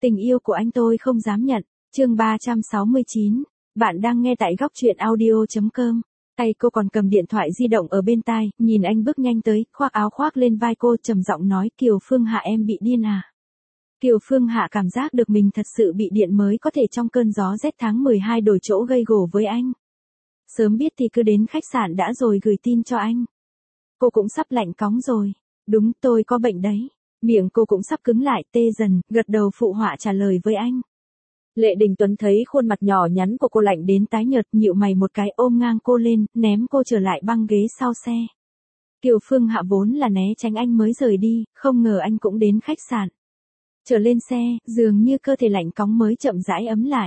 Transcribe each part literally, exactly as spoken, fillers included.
Tình yêu của anh tôi không dám nhận. Chương ba trăm sáu mươi chín. Bạn đang nghe tại góc truyện audio chấm com. Tay cô còn cầm điện thoại di động ở bên tai, nhìn anh bước nhanh tới, khoác áo khoác lên vai cô, trầm giọng nói, Kiều Phương Hạ, em bị điên à? Kiều Phương Hạ cảm giác được mình thật sự bị điện mới có thể trong cơn gió rét tháng mười hai đổi chỗ gây gổ với anh. Sớm biết thì cứ đến khách sạn đã rồi gửi tin cho anh. Cô cũng sắp lạnh cóng rồi. Đúng, tôi có bệnh đấy. Miệng cô cũng sắp cứng lại, tê dần, gật đầu phụ họa trả lời với anh. Lệ Đình Tuấn thấy khuôn mặt nhỏ nhắn của cô lạnh đến tái nhợt, nhịu mày một cái, ôm ngang cô lên, ném cô trở lại băng ghế sau xe. Kiều Phương Hạ vốn là né tránh anh mới rời đi, không ngờ anh cũng đến khách sạn. Trở lên xe, dường như cơ thể lạnh cóng mới chậm rãi ấm lại.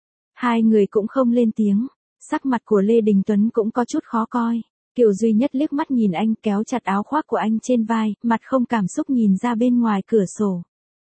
Hai người cũng không lên tiếng, sắc mặt của Lê Đình Tuấn cũng có chút khó coi. Kiều Duy Nhất liếc mắt nhìn anh, kéo chặt áo khoác của anh trên vai, mặt không cảm xúc nhìn ra bên ngoài cửa sổ.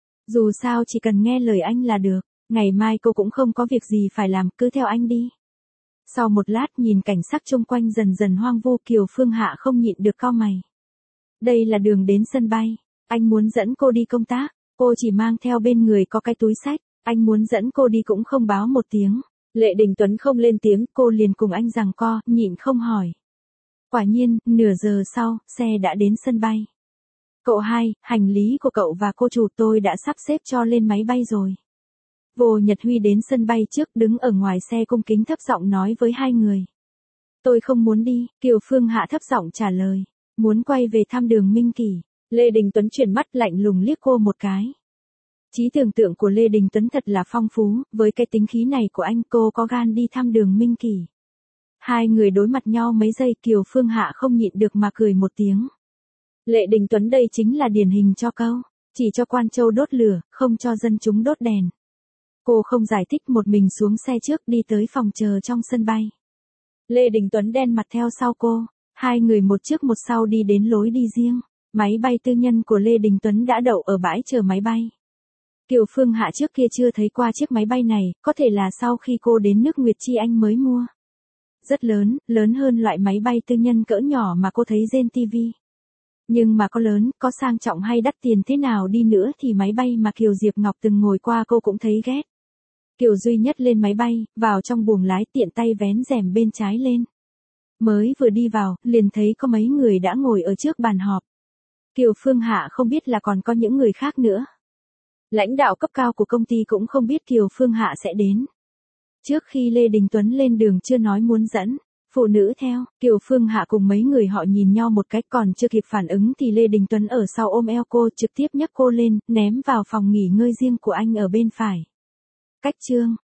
Dù sao chỉ cần nghe lời anh là được, ngày mai cô cũng không có việc gì phải làm, cứ theo anh đi. Sau một lát nhìn cảnh sắc xung quanh dần dần hoang vu, Kiều Phương Hạ không nhịn được cau mày. Đây là đường đến sân bay, anh muốn dẫn cô đi công tác, cô chỉ mang theo bên người có cái túi xách, anh muốn dẫn cô đi cũng không báo một tiếng. Lệ Đình Tuấn không lên tiếng, cô liền cùng anh giằng co, nhịn không hỏi. Quả nhiên, nửa giờ sau, xe đã đến sân bay. Cậu hai, hành lý của cậu và cô chủ tôi đã sắp xếp cho lên máy bay rồi. Vô Nhật Huy đến sân bay trước, đứng ở ngoài xe cung kính thấp giọng nói với hai người. Tôi không muốn đi, Kiều Phương Hạ thấp giọng trả lời. Muốn quay về thăm Đường Minh Kỳ. Lê Đình Tuấn chuyển mắt lạnh lùng liếc cô một cái. Trí tưởng tượng của Lê Đình Tuấn thật là phong phú, với cái tính khí này của anh cô có gan đi thăm Đường Minh Kỳ. Hai người đối mặt nhau mấy giây, Kiều Phương Hạ không nhịn được mà cười một tiếng. Lệ Đình Tuấn đây chính là điển hình cho câu, chỉ cho quan châu đốt lửa, không cho dân chúng đốt đèn. Cô không giải thích, một mình xuống xe trước đi tới phòng chờ trong sân bay. Lê Đình Tuấn đen mặt theo sau cô, hai người một trước một sau đi đến lối đi riêng. Máy bay tư nhân của Lê Đình Tuấn đã đậu ở bãi chờ máy bay. Kiều Phương Hạ trước kia chưa thấy qua chiếc máy bay này, có thể là sau khi cô đến nước Nguyệt Chi Anh mới mua. Rất lớn, lớn hơn loại máy bay tư nhân cỡ nhỏ mà cô thấy trên ti vi. Nhưng mà có lớn, có sang trọng hay đắt tiền thế nào đi nữa thì máy bay mà Kiều Diệp Ngọc từng ngồi qua cô cũng thấy ghét. Kiều Duy Nhất lên máy bay, vào trong buồng lái, tiện tay vén rèm bên trái lên. Mới vừa đi vào, liền thấy có mấy người đã ngồi ở trước bàn họp. Kiều Phương Hạ không biết là còn có những người khác nữa. Lãnh đạo cấp cao của công ty cũng không biết Kiều Phương Hạ sẽ đến. Trước khi Lê Đình Tuấn lên đường chưa nói muốn dẫn phụ nữ theo, Kiều Phương Hạ cùng mấy người họ nhìn nhau một cách, còn chưa kịp phản ứng thì Lê Đình Tuấn ở sau ôm eo cô, trực tiếp nhấc cô lên, ném vào phòng nghỉ ngơi riêng của anh ở bên phải. Cách chương.